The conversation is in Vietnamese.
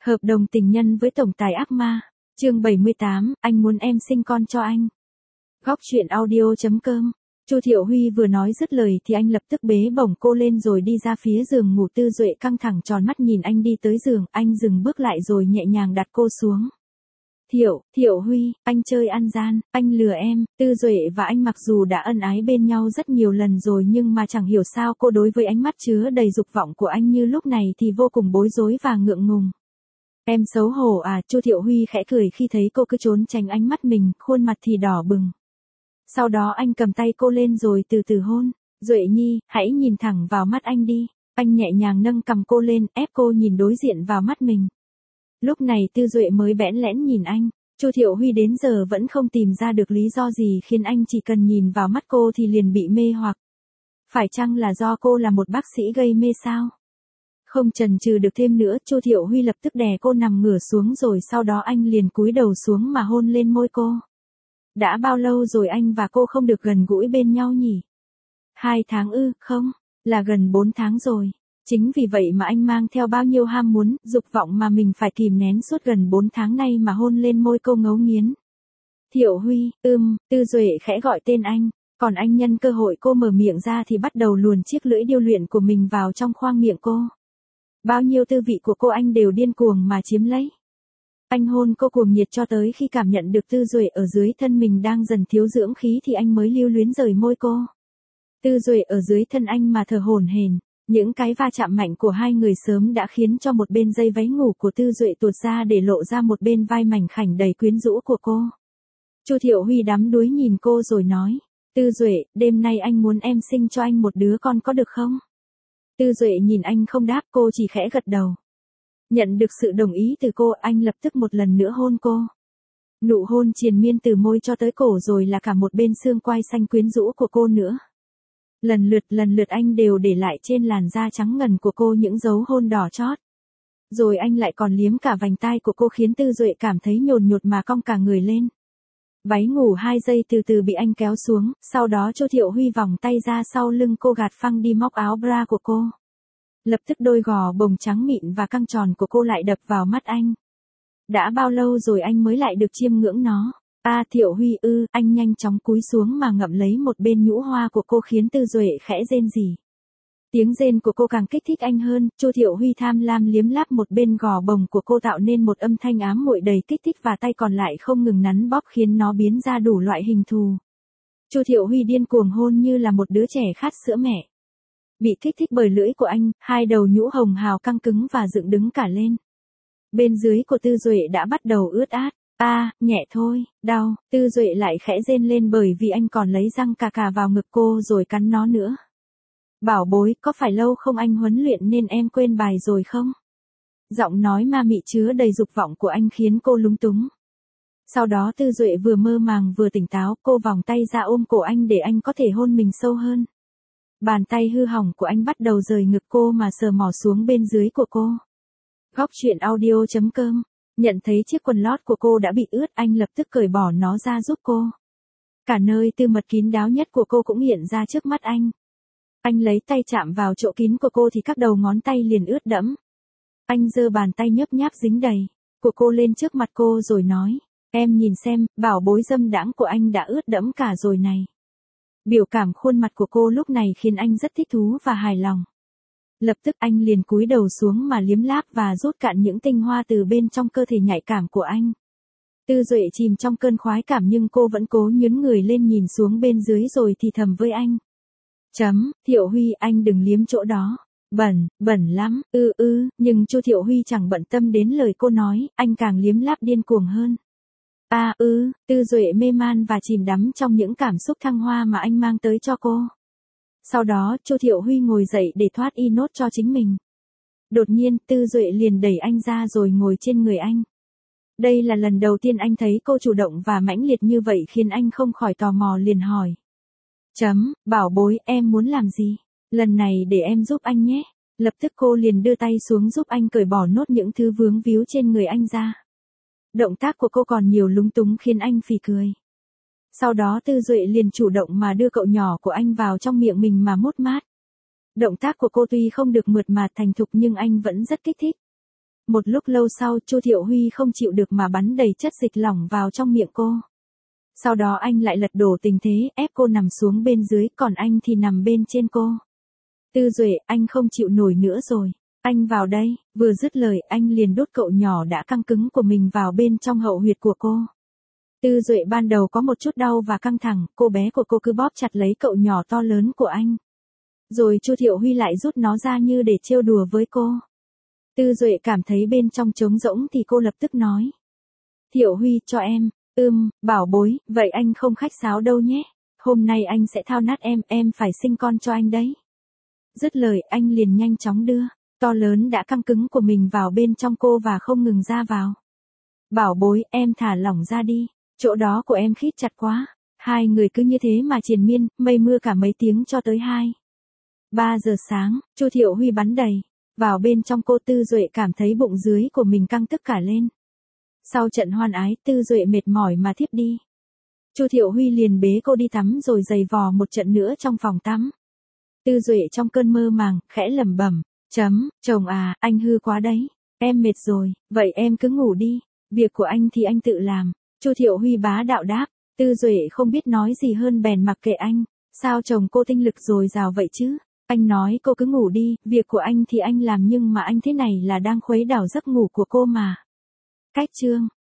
Hợp đồng tình nhân với tổng tài ác ma. Chương 78, anh muốn em sinh con cho anh. Góc truyện audio.com. Chu Thiệu Huy vừa nói dứt lời thì anh lập tức bế bổng cô lên rồi đi ra phía giường ngủ. Tư Duệ căng thẳng tròn mắt nhìn anh đi tới giường, anh dừng bước lại rồi nhẹ nhàng đặt cô xuống. Thiệu Huy, anh chơi ăn gian, anh lừa em. Tư Duệ và anh mặc dù đã ân ái bên nhau rất nhiều lần rồi nhưng mà chẳng hiểu sao cô đối với ánh mắt chứa đầy dục vọng của anh như lúc này thì vô cùng bối rối và ngượng ngùng. Em xấu hổ à? Chu Thiệu Huy khẽ cười khi thấy cô cứ trốn tránh ánh mắt mình, khuôn mặt thì đỏ bừng. Sau đó anh cầm tay cô lên rồi từ từ hôn. Duệ Nhi, hãy nhìn thẳng vào mắt anh đi. Anh nhẹ nhàng nâng cằm cô lên, ép cô nhìn đối diện vào mắt mình. Lúc này Tư Duệ mới bẽn lẽn nhìn anh. Chu Thiệu Huy đến giờ vẫn không tìm ra được lý do gì khiến anh chỉ cần nhìn vào mắt cô thì liền bị mê hoặc. Phải chăng là do cô là một bác sĩ gây mê sao? Không chần chừ được thêm nữa, Chu Thiệu Huy lập tức đè cô nằm ngửa xuống rồi sau đó anh liền cúi đầu xuống mà hôn lên môi cô. Đã bao lâu rồi anh và cô không được gần gũi bên nhau nhỉ? 2 tháng ư? Không, là gần 4 tháng rồi. Chính vì vậy mà anh mang theo bao nhiêu ham muốn, dục vọng mà mình phải kìm nén suốt gần 4 tháng nay mà hôn lên môi cô ngấu nghiến. Thiệu Huy, Tư Duệ khẽ gọi tên anh, còn anh nhân cơ hội cô mở miệng ra thì bắt đầu luồn chiếc lưỡi điêu luyện của mình vào trong khoang miệng cô. Bao nhiêu tư vị của cô anh đều điên cuồng mà chiếm lấy. Anh hôn cô cuồng nhiệt cho tới khi cảm nhận được Tư Duệ ở dưới thân mình đang dần thiếu dưỡng khí thì anh mới lưu luyến rời môi cô. Tư Duệ ở dưới thân anh mà thở hổn hển, những cái va chạm mạnh của hai người sớm đã khiến cho một bên dây váy ngủ của Tư Duệ tuột ra để lộ ra một bên vai mảnh khảnh đầy quyến rũ của cô. Chu Thiệu Huy đắm đuối nhìn cô rồi nói, Tư Duệ, đêm nay anh muốn em sinh cho anh một đứa con có được không? Tư Duệ nhìn anh không đáp, cô chỉ khẽ gật đầu. Nhận được sự đồng ý từ cô, anh lập tức một lần nữa hôn cô. Nụ hôn triền miên từ môi cho tới cổ rồi là cả một bên xương quai xanh quyến rũ của cô nữa. Lần lượt anh đều để lại trên làn da trắng ngần của cô những dấu hôn đỏ chót. Rồi anh lại còn liếm cả vành tai của cô khiến Tư Duệ cảm thấy nhồn nhột mà cong cả người lên. Váy ngủ 2 giây từ từ bị anh kéo xuống, sau đó Chu Thiệu Huy vòng tay ra sau lưng cô gạt phăng đi móc áo bra của cô. Lập tức đôi gò bồng trắng mịn và căng tròn của cô lại đập vào mắt anh. Đã bao lâu rồi anh mới lại được chiêm ngưỡng nó? Thiệu Huy anh nhanh chóng cúi xuống mà ngậm lấy một bên nhũ hoa của cô khiến Tư Duệ khẽ rên rỉ. Tiếng rên của cô càng kích thích anh hơn, Chu Thiệu Huy tham lam liếm láp một bên gò bồng của cô tạo nên một âm thanh ám muội đầy kích thích và tay còn lại không ngừng nắn bóp khiến nó biến ra đủ loại hình thù. Chu Thiệu Huy điên cuồng hôn như là một đứa trẻ khát sữa mẹ. Bị kích thích bởi lưỡi của anh, hai đầu nhũ hồng hào căng cứng và dựng đứng cả lên. Bên dưới của Tư Duệ đã bắt đầu ướt át. Nhẹ thôi, đau. Tư Duệ lại khẽ rên lên bởi vì anh còn lấy răng cà vào ngực cô rồi cắn nó nữa. Bảo bối, có phải lâu không anh huấn luyện nên em quên bài rồi không? Giọng nói ma mị chứa đầy dục vọng của anh khiến cô lúng túng. Sau đó Tư Duệ vừa mơ màng vừa tỉnh táo, cô vòng tay ra ôm cổ anh để anh có thể hôn mình sâu hơn. Bàn tay hư hỏng của anh bắt đầu rời ngực cô mà sờ mò xuống bên dưới của cô. Góc truyện audio.com. Nhận thấy chiếc quần lót của cô đã bị ướt, anh lập tức cởi bỏ nó ra giúp cô. Cả nơi tư mật kín đáo nhất của cô cũng hiện ra trước mắt anh. Anh lấy tay chạm vào chỗ kín của cô thì các đầu ngón tay liền ướt đẫm. Anh giơ bàn tay nhấp nháp dính đầy của cô lên trước mặt cô rồi nói, em nhìn xem, bảo bối dâm đãng của anh đã ướt đẫm cả rồi này. Biểu cảm khuôn mặt của cô lúc này khiến anh rất thích thú và hài lòng. Lập tức anh liền cúi đầu xuống mà liếm láp và rút cạn những tinh hoa từ bên trong cơ thể nhạy cảm của anh. Tư Duệ chìm trong cơn khoái cảm nhưng cô vẫn cố nhướng người lên nhìn xuống bên dưới rồi thì thầm với anh. Thiệu Huy, anh đừng liếm chỗ đó. Bẩn lắm. Nhưng Chu Thiệu Huy chẳng bận tâm đến lời cô nói, anh càng liếm láp điên cuồng hơn. Tư Duệ mê man và chìm đắm trong những cảm xúc thăng hoa mà anh mang tới cho cô. Sau đó, Chu Thiệu Huy ngồi dậy để thoát y nốt cho chính mình. Đột nhiên, Tư Duệ liền đẩy anh ra rồi ngồi trên người anh. Đây là lần đầu tiên anh thấy cô chủ động và mãnh liệt như vậy khiến anh không khỏi tò mò liền hỏi. Bảo bối, em muốn làm gì? Lần này để em giúp anh nhé. Lập tức cô liền đưa tay xuống giúp anh cởi bỏ nốt những thứ vướng víu trên người anh ra. Động tác của cô còn nhiều lúng túng khiến anh phì cười. Sau đó Tư Duệ liền chủ động mà đưa cậu nhỏ của anh vào trong miệng mình mà mút mát. Động tác của cô tuy không được mượt mà thành thục nhưng anh vẫn rất kích thích. Một lúc lâu sau, Chu Thiệu Huy không chịu được mà bắn đầy chất dịch lỏng vào trong miệng cô. Sau đó anh lại lật đổ tình thế, ép cô nằm xuống bên dưới, còn anh thì nằm bên trên cô. Tư Duệ, anh không chịu nổi nữa rồi. Anh vào đây, vừa dứt lời, anh liền đút cậu nhỏ đã căng cứng của mình vào bên trong hậu huyệt của cô. Tư Duệ ban đầu có một chút đau và căng thẳng, cô bé của cô cứ bóp chặt lấy cậu nhỏ to lớn của anh. Rồi Chu Thiệu Huy lại rút nó ra như để trêu đùa với cô. Tư Duệ cảm thấy bên trong trống rỗng thì cô lập tức nói. Thiệu Huy, cho em. Bảo bối, vậy anh không khách sáo đâu nhé. Hôm nay anh sẽ thao nát em phải sinh con cho anh đấy. Dứt lời, anh liền nhanh chóng đưa to lớn đã căng cứng của mình vào bên trong cô và không ngừng ra vào. Bảo bối, em thả lỏng ra đi, chỗ đó của em khít chặt quá. Hai người cứ như thế mà triền miên, mây mưa cả mấy tiếng cho tới 3 giờ sáng, Chu Thiệu Huy bắn đầy vào bên trong cô. Tư Duệ cảm thấy bụng dưới của mình căng tức cả lên. Sau trận hoan ái, Tư Duệ mệt mỏi mà thiếp đi. Chu Thiệu Huy liền bế cô đi tắm rồi giày vò một trận nữa trong phòng tắm. Tư Duệ trong cơn mơ màng, khẽ lẩm bẩm, chồng à, anh hư quá đấy, em mệt rồi, vậy em cứ ngủ đi, việc của anh thì anh tự làm. Chu Thiệu Huy bá đạo đáp. Tư Duệ không biết nói gì hơn bèn mặc kệ anh, sao chồng cô tinh lực dồi dào vậy chứ? Anh nói cô cứ ngủ đi, việc của anh thì anh làm nhưng mà anh thế này là đang khuấy đảo giấc ngủ của cô mà. Cách chương